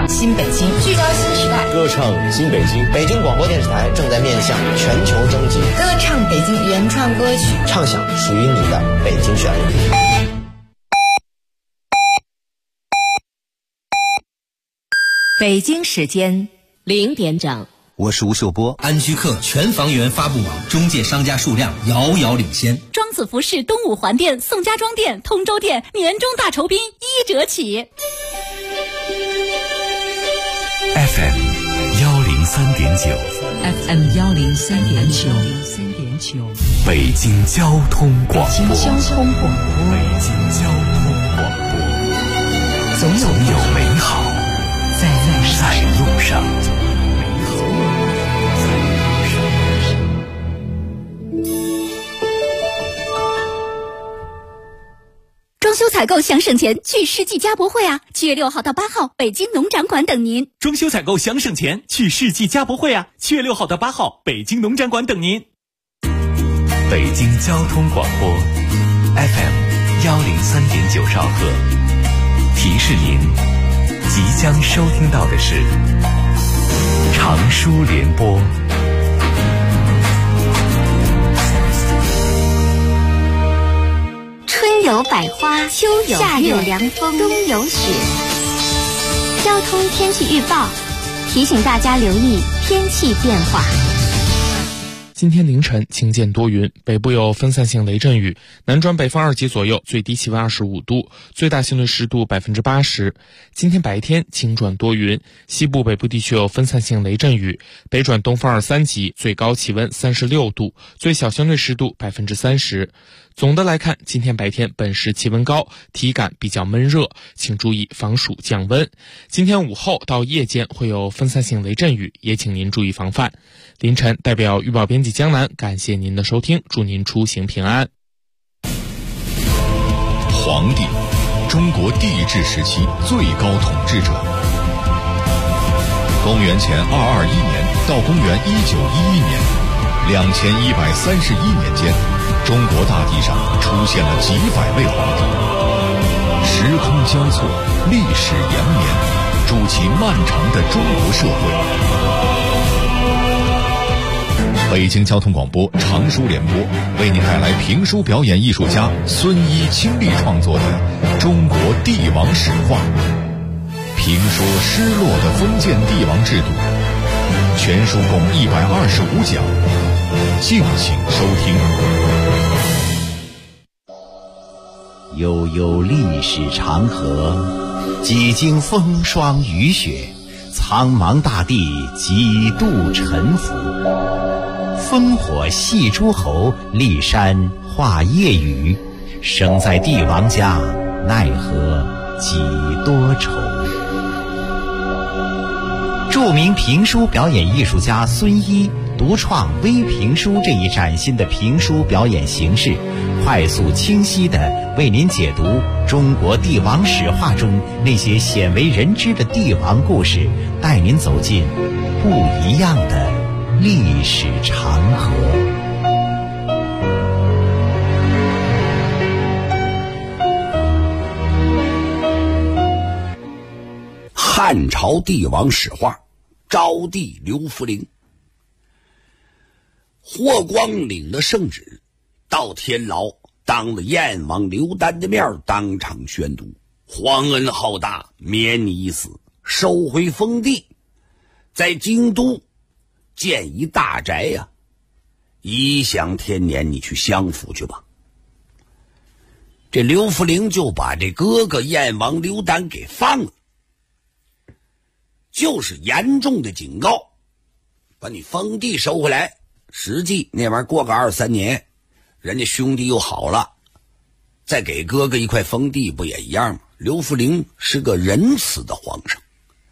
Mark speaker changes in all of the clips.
Speaker 1: 新北京，聚焦新时代，
Speaker 2: 歌唱新北京。北京广播电视台正在面向全球征集
Speaker 1: 歌唱北京原创歌曲，
Speaker 2: 唱响属于你的北京旋律。
Speaker 1: 北京时间0点整，
Speaker 3: 我是吴秀波。
Speaker 4: 安居客全房源发布网中介商家数量遥遥领先。
Speaker 5: 庄子服饰东五环店、宋家庄店、通州店年终大酬宾1折起。
Speaker 6: FM 103.9
Speaker 1: FM 103.9，
Speaker 6: 北京交通广播。
Speaker 1: 北京交通广播，
Speaker 6: 北京交通广播，总有美好在路上。
Speaker 5: 装修采购想省钱，去世纪家博会啊！7月6号到8号，北京农展馆等您。
Speaker 7: 装修采购想省钱，去世纪家博会啊！7月6号到8号，北京农展馆等您。
Speaker 6: 北京交通广播 FM 103.9兆赫，提示您即将收听到的是长舒联播。
Speaker 8: 春有百花，秋有夏有凉风，冬有雪。交通天气预报提醒大家留意天气变化。
Speaker 9: 今天凌晨晴间多云，北部有分散性雷阵雨，南转北风2级左右，最低气温25度，最大相对湿度80%。今天白天晴转多云，西部北部地区有分散性雷阵雨，北转东风2、3级，最高气温36度，最小相对湿度30%。总的来看，今天白天本市气温高，体感比较闷热，请注意防暑降温。今天午后到夜间会有分散性雷阵雨，也请您注意防范。凌晨代表预报编辑江南感谢您的收听，祝您出行平安。
Speaker 10: 黄帝，中国帝制时期最高统治者。公元前221年到公元1911年，2131年间，中国大地上出现了几百位皇帝，时空交错，历史延绵，筑起漫长的中国社会。北京交通广播长舒联播为您带来评书表演艺术家孙一亲力创作的《中国帝王史话》，评说失落的封建帝王制度，全书共125讲，敬请收听。
Speaker 11: 悠悠历史长河，几经风霜雨雪，苍茫大地几度沉浮。烽火戏诸侯，骊山画夜雨，生在帝王家，奈何几多愁。著名评书表演艺术家孙一独创微评书这一崭新的评书表演形式，快速清晰地为您解读中国帝王史话中那些鲜为人知的帝王故事，带您走进不一样的历史长河。
Speaker 12: 汉朝帝王史话，昭帝刘弗陵。霍光领了圣旨，到天牢当了燕王刘丹的面，当场宣读皇恩浩大，免你一死，收回封地，在京都建一大宅呀，颐享天年，你去享福去吧。这刘弗陵就把这哥哥燕王刘丹给放了，就是严重的警告，把你封地收回来。实际那玩意儿过个2、3年，人家兄弟又好了，再给哥哥一块封地，不也一样吗？刘弗陵是个仁慈的皇上，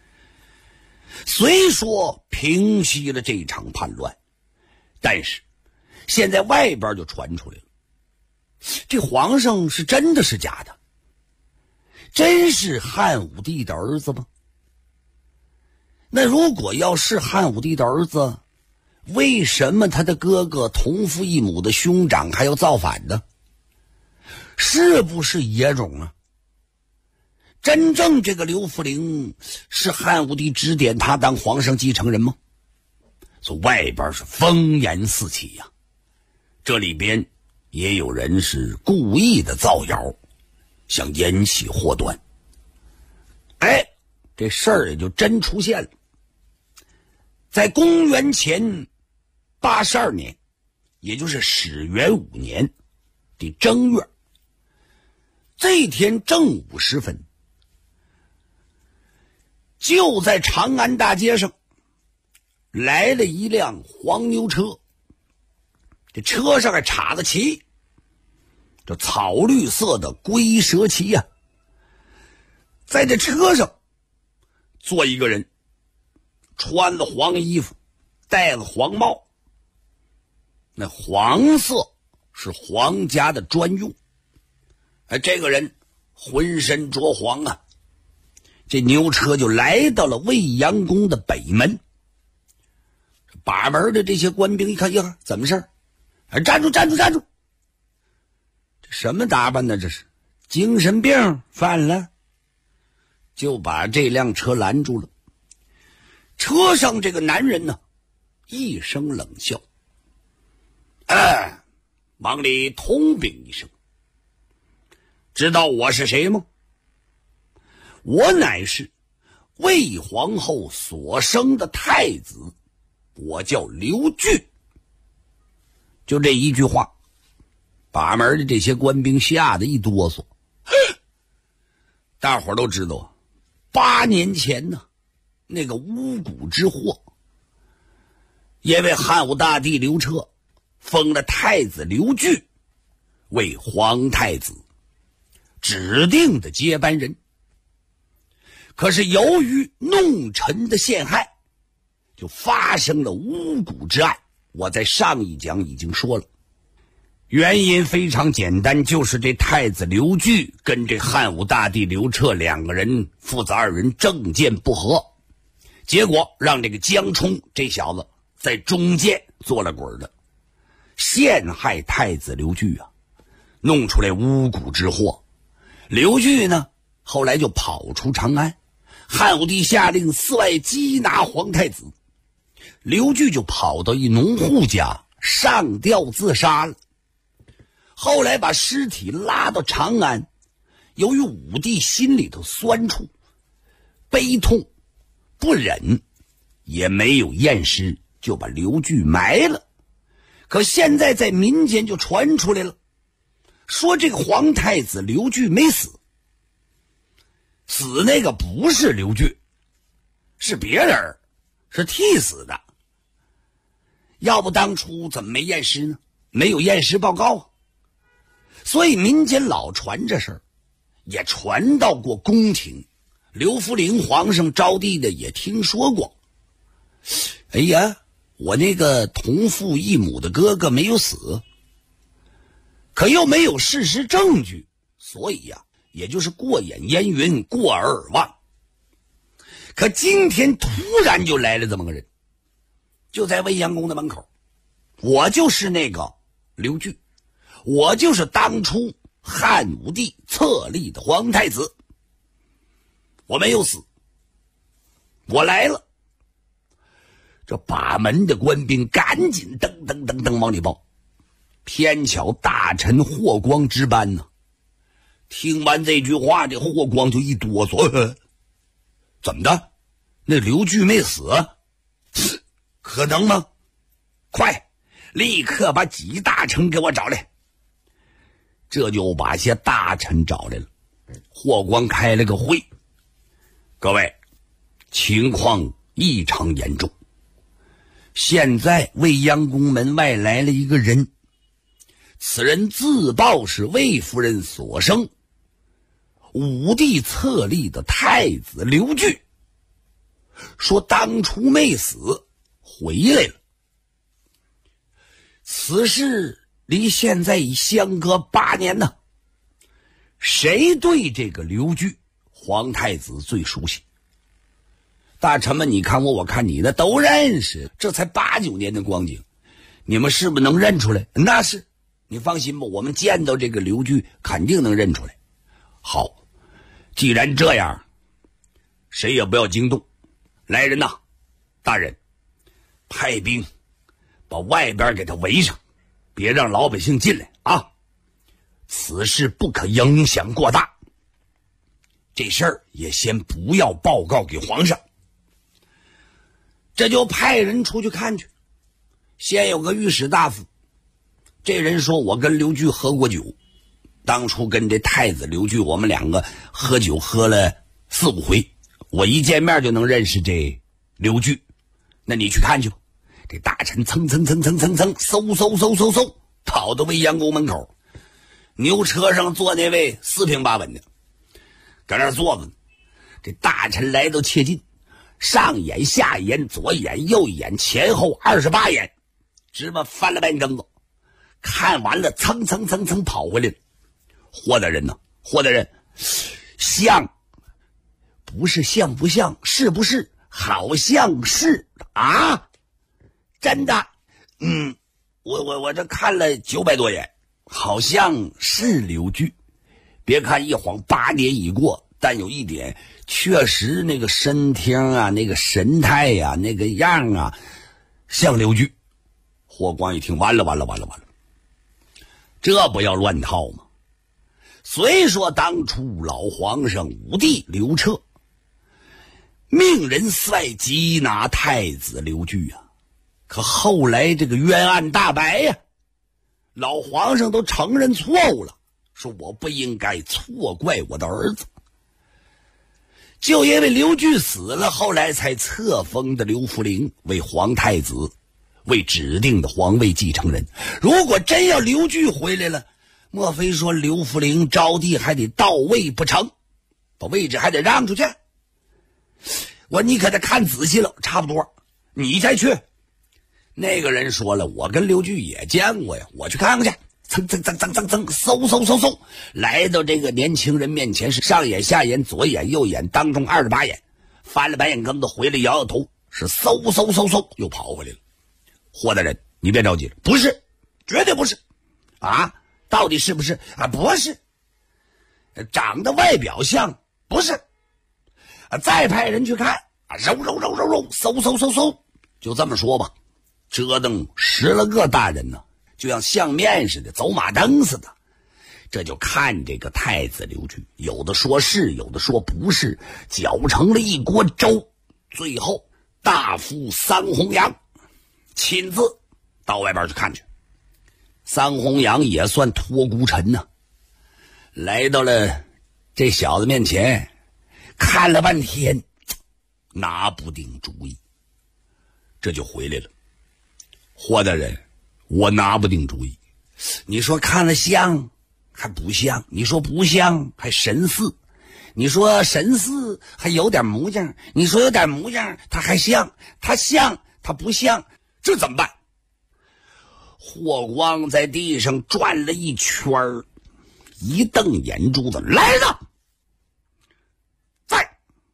Speaker 12: 虽说平息了这场叛乱，但是现在外边就传出来了，这皇上是真的是假的？真是汉武帝的儿子吗？那如果要是汉武帝的儿子，为什么他的哥哥同父异母的兄长还要造反呢？是不是野种啊？ 真正这个刘弗陵是汉武帝指点他当皇上继承人吗？所以外边是烽烟四起呀，这里边也有人是故意的造谣，想引起祸端。这事儿也就真出现了。在公元前82年，也就是始元5年的正月，这一天正午时分，就在长安大街上来了一辆黄牛车，这车上还插着旗，这草绿色的龟蛇旗呀。在这车上坐一个人，穿了黄衣服，戴了黄帽，那黄色是皇家的专用。这个人浑身着黄啊。这牛车就来到了未央宫的北门。把门的这些官兵一看，呀，怎么事儿？站住站住站住！这什么打扮呢？这是精神病犯了？就把这辆车拦住了。车上这个男人呢，一声冷笑，往里通禀一声，知道我是谁吗？我乃是魏皇后所生的太子，我叫刘据。就这一句话，把门的这些官兵吓得一哆嗦。大伙都知道8年前呢，那个巫蛊之祸，因为汉武大帝刘彻封了太子刘据为皇太子指定的接班人。可是由于弄臣的陷害，就发生了巫蛊之案。我在上一讲已经说了，原因非常简单，就是这太子刘据跟这汉武大帝刘彻两个人父子二人政见不合，结果让这个江充这小子在中间做了滚的，陷害太子刘据啊，弄出来巫蛊之祸。刘据呢，后来就跑出长安，汉武帝下令4外缉拿皇太子，刘据就跑到一农户家上吊自杀了。后来把尸体拉到长安，由于武帝心里头酸楚、悲痛、不忍，也没有验尸，就把刘据埋了。可现在在民间就传出来了，说这个皇太子刘据没死，死那个不是刘据，是别人，是替死的。要不当初怎么没验尸呢？没有验尸报告啊。所以民间老传这事儿，也传到过宫廷，刘弗陵皇上招娣的也听说过。哎呀，我那个同父异母的哥哥没有死，可又没有事实证据，所以呀，也就是过眼烟云，过耳而忘。可今天突然就来了这么个人，就在未央宫的门口，我就是那个刘据，我就是当初汉武帝册立的皇太子，我没有死，我来了。这把门的官兵赶紧噔噔噔噔往里报，偏巧大臣霍光值班呢。听完这句话，这霍光就一哆嗦，怎么的？那刘据没死？可能吗？快，立刻把几大臣给我找来。这就把些大臣找来了。霍光开了个会，各位，情况异常严重。现在未央宫门外来了一个人，此人自报是魏夫人所生，武帝册立的太子刘据，说当初没死，回来了。此事离现在已相隔8年呢。谁对这个刘据皇太子最熟悉？大臣们，你看我，我看你的，都认识。这才8、9年的光景，你们是不是能认出来？那是，你放心吧，我们见到这个刘据肯定能认出来。好， 既然这样，谁也不要惊动。来人呐，大人，派兵把外边给他围上，别让老百姓进来啊！此事不可影响过大，这事儿也先不要报告给皇上。这就派人出去看去。先有个御史大夫，这人说我跟刘据喝过酒，当初跟这太子刘据我们两个喝酒喝了4、5回，我一见面就能认识这刘据，那你去看去吧。这大臣蹭嗖跑到未央宫门口，牛车上坐那位4平8稳的搁那儿坐着呢。这大臣来到切近，上眼下眼左眼右眼前后28眼，芝麻翻了半根子，看完了蹭跑回来了。霍大人呢？霍大人，像不是像不像，是不是好像是啊？真的？我这看了900多眼，好像是刘据。别看一晃8年已过，但有一点确实那个身听啊，那个神态呀，那个样啊，像刘据。霍光一听，完了，这不要乱套吗？虽说当初老皇上武帝刘彻命人率缉拿太子刘据啊，可后来这个冤案大白呀，老皇上都承认错误了，说我不应该错怪我的儿子。就因为刘据死了，后来才册封的刘弗陵为皇太子，为指定的皇位继承人。如果真要刘据回来了，莫非说刘弗陵招娣还得到位不成？把位置还得让出去？你可得看仔细了，差不多你再去。那个人说了，我跟刘据也见过呀，我去看看去。嗖，来到这个年轻人面前，是上眼下眼左眼右眼当中28眼，翻了白眼根子回来，摇摇头，是嗖又跑回来了。霍大人，你别着急了，不是，绝对不是啊！到底是不是啊？不是，长得外表像，不是啊。再派人去看啊，嗖，嗖，就这么说吧，折腾10来个大人呢，就像相面似的，走马灯似的。这就看这个太子刘据，有的说是，有的说不是，搅成了一锅粥。最后大夫桑弘羊亲自到外边去看去。桑弘羊也算托孤臣呢，来到了这小子面前，看了半天，拿不定主意，这就回来了。霍大人，我拿不定主意。你说看了像还不像，你说不像还神似，你说神似还有点模样，你说有点模样他还像，他像他不像，这怎么办？霍光在地上转了一圈，一瞪眼珠子，来人呐，在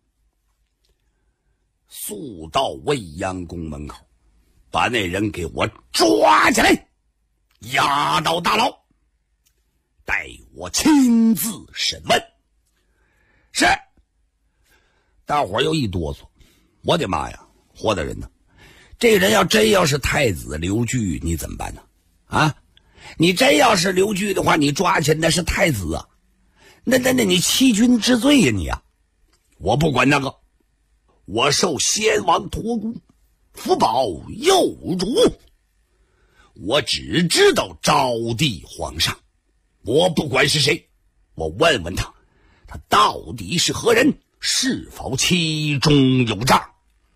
Speaker 12: 速到未央宫门口，把那人给我抓起来，押到大牢，待我亲自审问。是。大伙又一哆嗦，我的妈呀，霍大人呢？这人要是太子刘据，你怎么办呢？啊，你真要是刘据的话，你抓起来那是太子啊，那你欺君之罪呀你啊！我不管那个，我受先王托孤，福保幼主，我只知道招娣皇上，我不管是谁，我问问他到底是何人，是否其中有诈。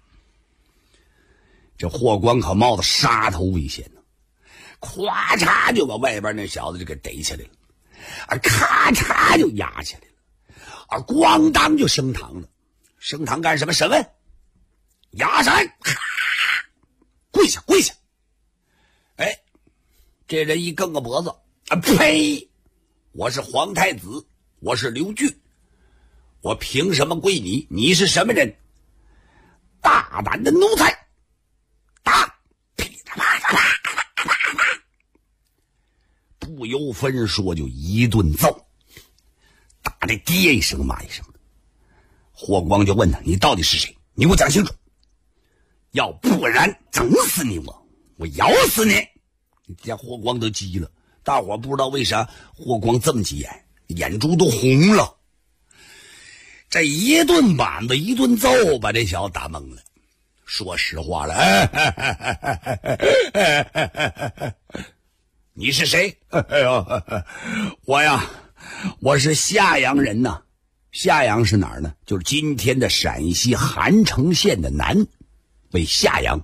Speaker 12: 这霍光可冒着杀头危险呢，咵嚓就把外边那小子就给逮起来了，啊，咔嚓就压起来了，啊，咣当就升堂了。升堂干什么？审问。压上来，咔，跪下。哎，这人一梗个脖子，啊呸！我是皇太子，我是刘据，我凭什么跪你？你是什么人？大胆的奴才！打！噼里啪啦，不由分说就一顿揍，打得爹一声骂一声的。 霍光就问他：“你到底是谁？你给我讲清楚，要不然整死你我咬死你！”这霍光都急了，大伙不知道为啥霍光这么急眼，眼珠都红了。这一顿板子一顿揍，把这小子打懵了。说实话了，你是谁？我是夏阳人呐。夏阳是哪儿呢？就是今天的陕西韩城县的南，为夏阳。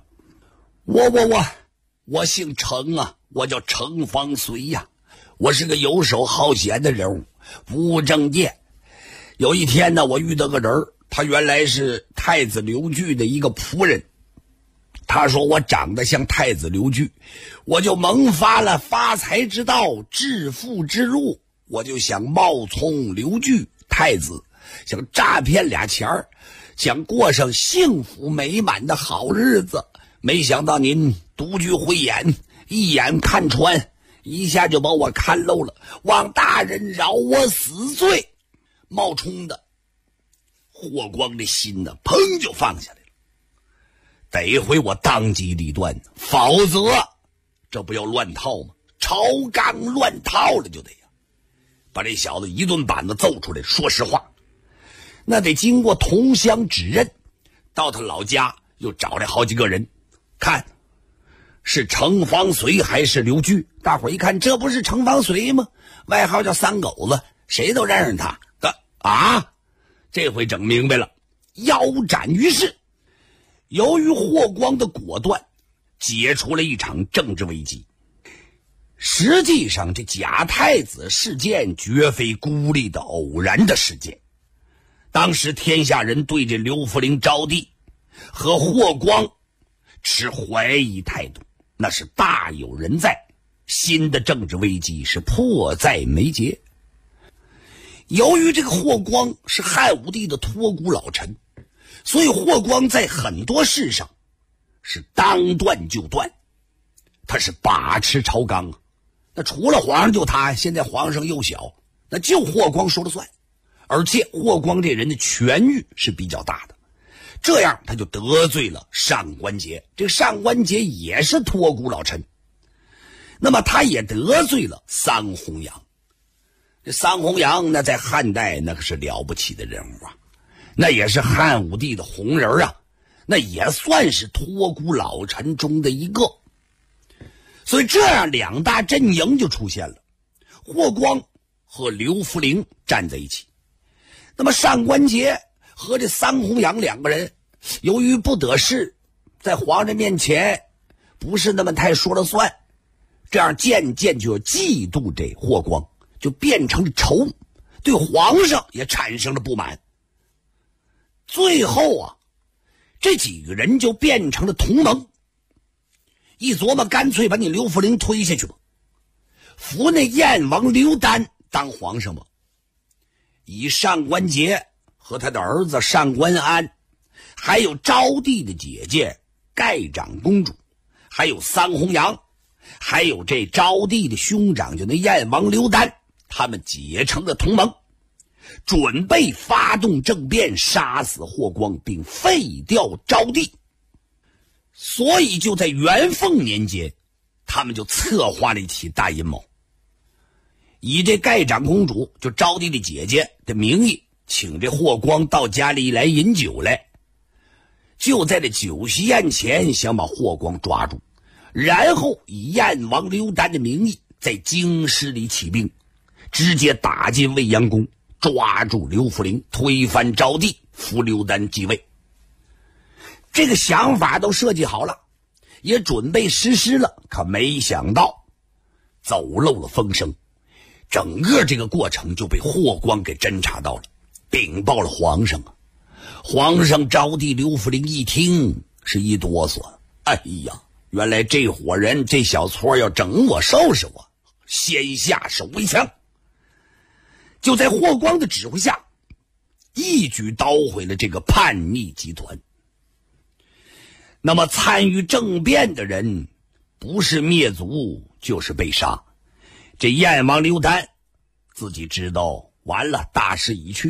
Speaker 12: 我姓程啊，我叫程方随呀。我是个游手好闲的人物，不务正业。有一天呢，我遇到个人，他原来是太子刘据的一个仆人。他说我长得像太子刘据，我就萌发了发财之道、致富之路，我就想冒充刘据太子，想诈骗俩钱儿，想过上幸福美满的好日子。没想到您独具慧眼，一眼看穿，一下就把我看漏了，望大人饶我死罪。冒充的霍光的心呢，砰就放下来了。得回我当机立断，否则这不要乱套吗？朝纲乱套了就得呀，把这小子一顿板子揍出来。说实话，那得经过同乡指认，到他老家又找来好几个人，看是程方随还是刘据。大伙一看，这不是程方随吗？外号叫三狗子，谁都认识他啊。这回整明白了，腰斩于市。由于霍光的果断，解除了一场政治危机。实际上这假太子事件绝非孤立的偶然的事件，当时天下人对这刘弗陵招娣和霍光持怀疑态度，那是大有人在，新的政治危机是迫在眉睫。由于这个霍光是汉武帝的托孤老臣，所以霍光在很多事上是当断就断，他是把持朝纲啊。那除了皇上就他，现在皇上又小，那就霍光说了算。而且霍光这人的权欲是比较大的，这样他就得罪了上官桀。这个上官桀也是托孤老臣，那么他也得罪了桑弘羊。这桑弘羊那在汉代那可是了不起的人物啊，那也是汉武帝的红人啊，那也算是托孤老臣中的一个。所以这样两大阵营就出现了，霍光和刘弗陵站在一起。那么上官桀和这桑弘羊两个人由于不得势，在皇上面前不是那么太说了算，这样渐渐就嫉妒这霍光，就变成了仇，对皇上也产生了不满。最后啊，这几个人就变成了同盟，一琢磨干脆把你刘弗陵推下去吧，扶那燕王刘丹当皇上吧。以上官桀和他的儿子上官安，还有昭娣的姐姐盖长公主，还有桑弘羊，还有这昭娣的兄长就那燕王刘丹，他们结成了同盟，准备发动政变，杀死霍光并废掉昭娣。所以就在元凤年间，他们就策划了一起大阴谋，以这盖长公主就昭娣的姐姐的名义，请这霍光到家里来饮酒来，就在这酒席宴前想把霍光抓住，然后以燕王刘丹的名义在京师里起兵，直接打进未央宫，抓住刘弗陵，推翻昭娣，扶刘丹继位。这个想法都设计好了，也准备实施了，可没想到走漏了风声，整个这个过程就被霍光给侦查到了，禀报了皇上啊。皇上昭娣刘弗陵一听是一哆嗦，哎呀，原来这伙人这小撮要整我收拾我，先下手为强。就在霍光的指挥下，一举捣毁了这个叛逆集团。那么参与政变的人不是灭族就是被杀。这燕王刘丹自己知道完了，大势已去啊，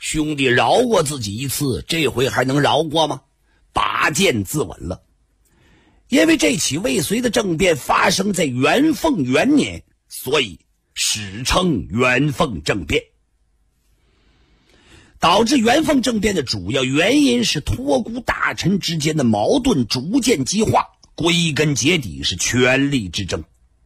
Speaker 12: 兄弟饶过自己一次，这回还能饶过吗？拔剑自刎了。因为这起未遂的政变发生在元凤元年，所以史称元凤政变。导致元凤政变的主要原因是托孤大臣之间的矛盾逐渐激化，归根结底是权力之争。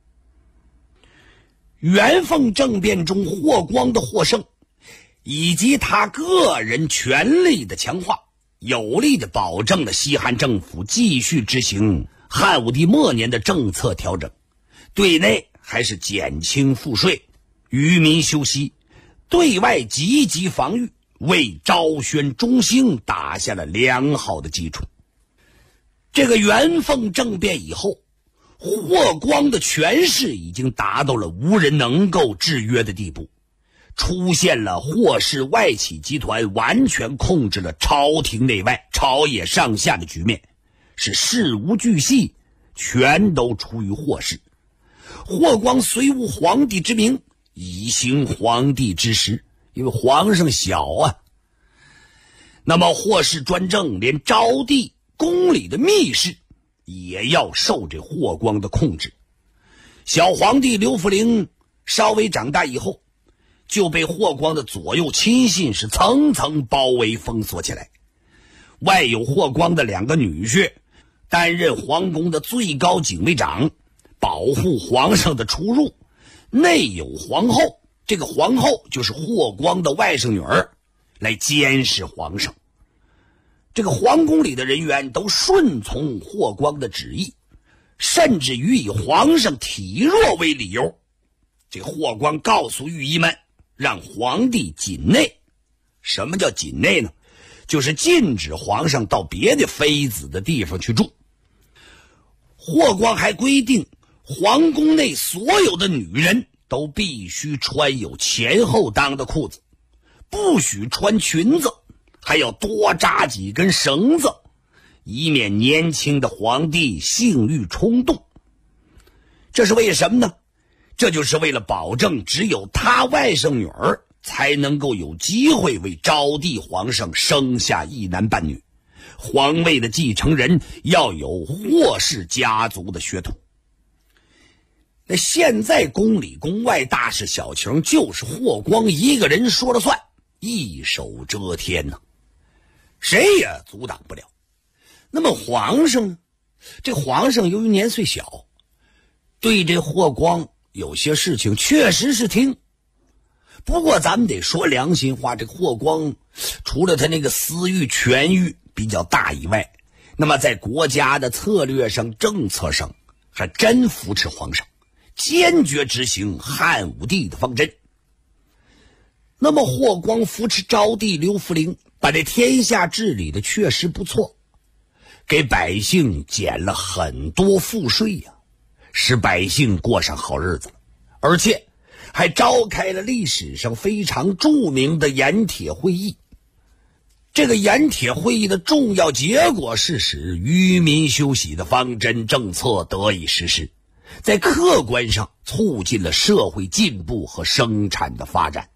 Speaker 12: 元凤政变中霍光的获胜，以及他个人权力的强化，有力的保证了西汉政府继续执行汉武帝末年的政策调整，对内还是减轻赋税，愚民休息，对外积极防御，为昭宣中兴打下了良好的基础。这个元凤政变以后，霍光的权势已经达到了无人能够制约的地步，出现了霍氏外戚集团完全控制了朝廷内外、朝野上下的局面，是事无巨细全都出于霍氏。霍光虽无皇帝之名，以行皇帝之实，因为皇上小啊。那么霍氏专政，连昭帝宫里的密室也要受这霍光的控制。小皇帝刘弗陵稍微长大以后，就被霍光的左右亲信是层层包围封锁起来。外有霍光的2个女婿担任皇宫的最高警卫长，保护皇上的出入；内有皇后，这个皇后就是霍光的外甥女儿，来监视皇上。这个皇宫里的人员都顺从霍光的旨意，甚至于以皇上体弱为理由，这霍光告诉御医们，让皇帝禁内。什么叫禁内呢？就是禁止皇上到别的妃子的地方去住。霍光还规定，皇宫内所有的女人都必须穿有前后裆的裤子，不许穿裙子，还要多扎几根绳子，以免年轻的皇帝性欲冲动。这是为什么呢？这就是为了保证只有他外甥女儿才能够有机会为昭帝皇上生下一男半女，皇位的继承人要有霍氏家族的血统。那现在宫里宫外大事小情就是霍光一个人说了算，一手遮天呢，谁也阻挡不了。那么皇上呢？这皇上由于年岁小，对这霍光有些事情确实是听。不过咱们得说良心话，这霍光除了他那个私欲权欲比较大以外，那么在国家的策略上政策上还真扶持皇上，坚决执行汉武帝的方针。那么霍光扶持昭帝刘弗陵，把这天下治理的确实不错，给百姓减了很多赋税呀，使百姓过上好日子，而且还召开了历史上非常著名的盐铁会议。这个盐铁会议的重要结果是使愚民休息的方针政策得以实施，在客观上促进了社会进步和生产的发展。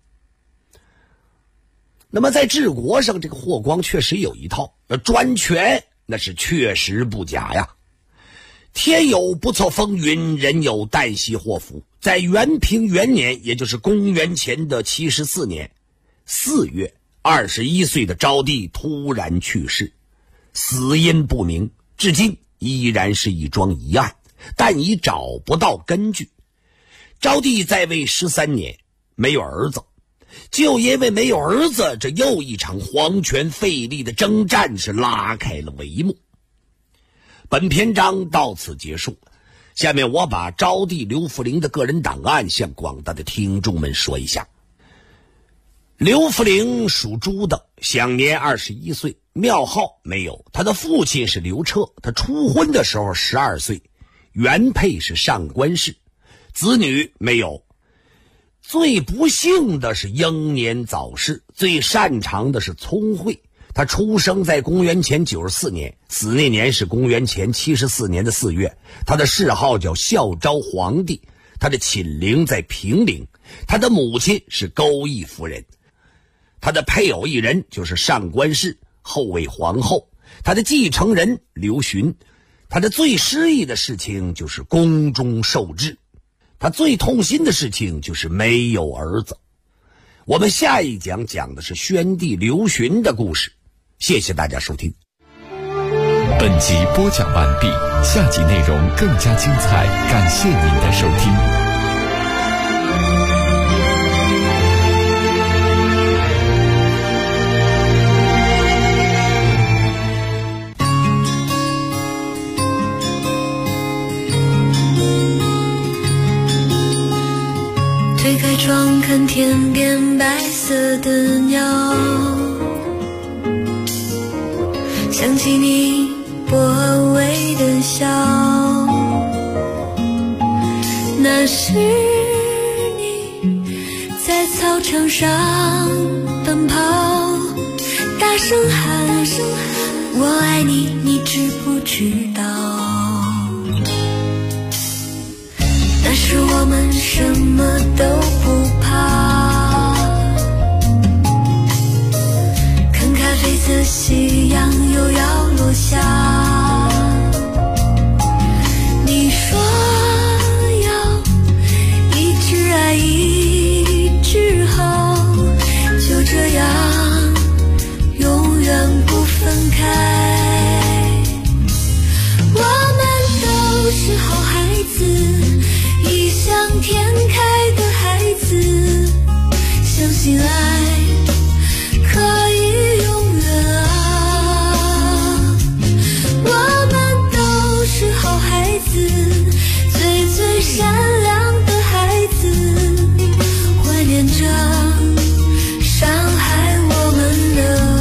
Speaker 12: 那么在治国上，这个霍光确实有一套，专权那是确实不假呀。天有不测风云，人有旦夕祸福。在元平元年，也就是公元前的74年4月，21岁的昭帝突然去世，死因不明，至今依然是一桩疑案，但已找不到根据。昭帝在位13年，没有儿子，就因为没有儿子，这又一场皇权废立的征战是拉开了帷幕。本篇章到此结束，下面我把昭帝刘弗陵的个人档案向广大的听众们说一下。刘弗陵属猪的，享年21岁，庙号没有。他的父亲是刘彻，他初婚的时候12岁，原配是上官氏，子女没有。最不幸的是英年早逝，最擅长的是聪慧。他出生在公元前94年，死那年是公元前74年的4月。他的谥号叫孝昭皇帝，他的寝陵在平陵，他的母亲是钩弋夫人。 他的配偶一人就是上官氏，后为皇后，他的继承人刘询。他的最失意的事情就是宫中受制，他最痛心的事情就是没有儿子。我们下一讲讲的是宣帝刘询的故事。谢谢大家收听。
Speaker 6: 本集播讲完毕，下集内容更加精彩，感谢您的收听。
Speaker 3: 推开窗看天边白色的鸟，想起你薄微的笑，那是你在操场上奔跑，大声喊我爱你，你知不知道？那时我们什么都不怕，看咖啡色夕阳又要落下，你说要一直爱一直好，就这样永远不分开。我们都是好孩子，异想天开的孩子，相信爱可以永远啊。我们都是好孩子，最善良的孩子，怀念着伤害我们的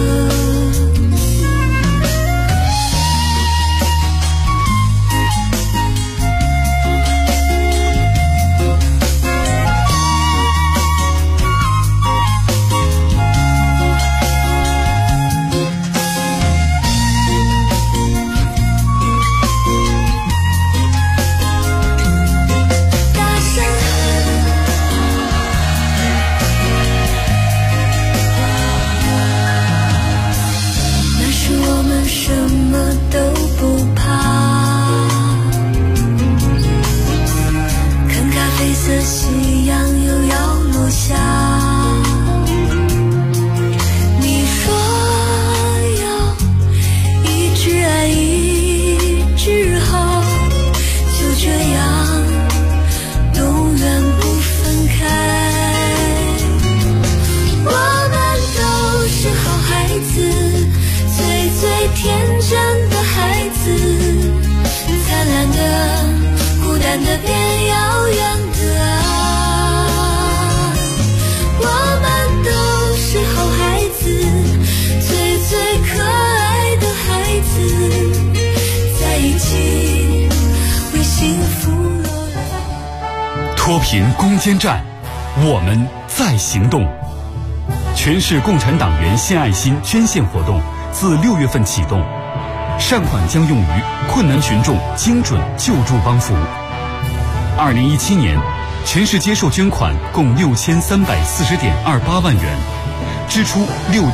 Speaker 13: 脱贫攻坚战，我们在行动。全市共产党员献爱心捐献活动自6月份启动，善款将用于困难群众精准救助帮扶。2017年，全市接受捐款共6340.28万元，支出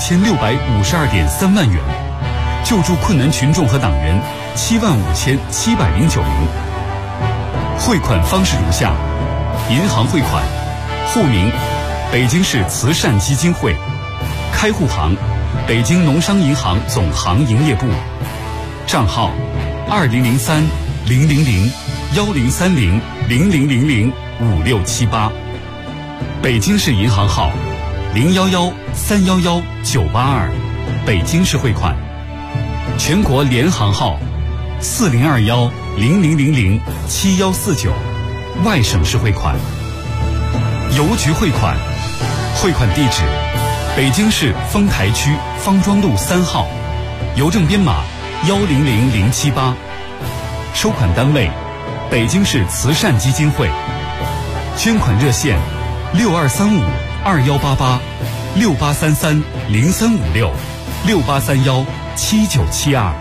Speaker 13: 6652.3万元，救助困难群众和党员75709名。汇款方式如下：银行汇款，户名北京市慈善基金会，开户行北京农商银行总行营业部，账号20030010300000005678，北京市银行号011311982，北京市汇款，全国联行号402100007149，外省市汇款。邮局汇款，汇款地址北京市丰台区方庄路3号，邮政编码100078，收款单位北京市慈善基金会，捐款热线6235-2833-6833-0356-6831-7972。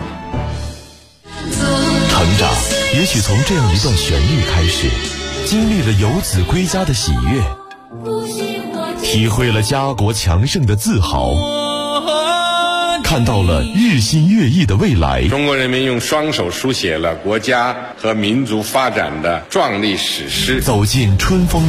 Speaker 6: 成长也许从这样一段旋律开始，经历了游子归家的喜悦，
Speaker 14: 体会了家国强盛的自豪，看到了日新月异的未来。
Speaker 15: 中国人民用双手书写了国家和民族发展的壮丽史诗。
Speaker 14: 走进春风